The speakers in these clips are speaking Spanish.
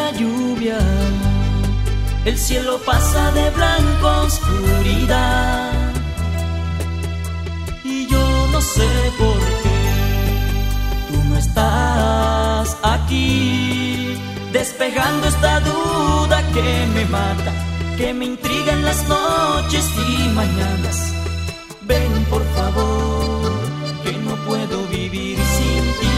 la lluvia, el cielo pasa de blanco a oscuridad. Y yo no sé por qué tú no estás aquí, despejando esta duda que me mata, que me intriga en las noches y mañanas. Ven por favor, que no puedo vivir sin ti.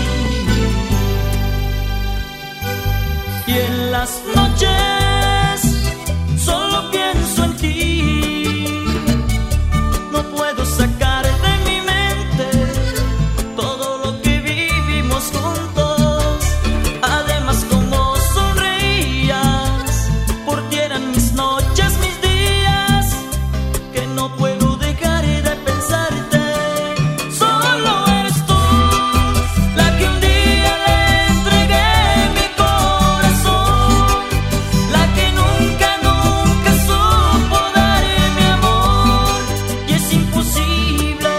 Y en las noches solo pienso en ti, no puedo sacar de mi mente todo lo que vivimos juntos. Además, como sonreías, por ti eran mis noches, mis días, que no puedo dejar de pensarte. Solo eres tú la que un día le entregué mi corazón, la que nunca, nunca supo dar mi amor. Y es imposible,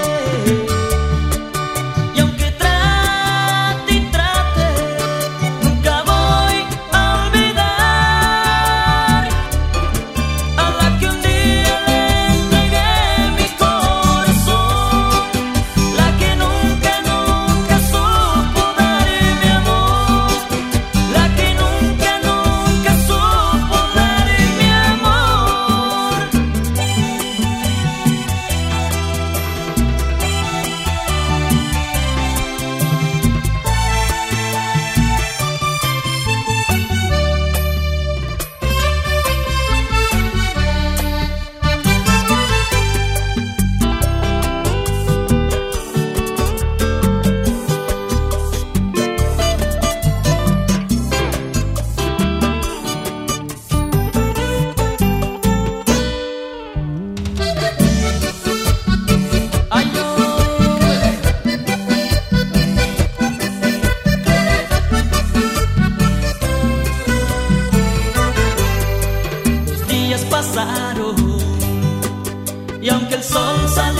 y aunque trate y trate, nunca voy a olvidar a la que un día le entregué mi corazón, la que nunca, nunca supo dar mi amor, la que nunca, nunca supo dar mi amor. Ay, no. Los días pasaron y aunque el sol sale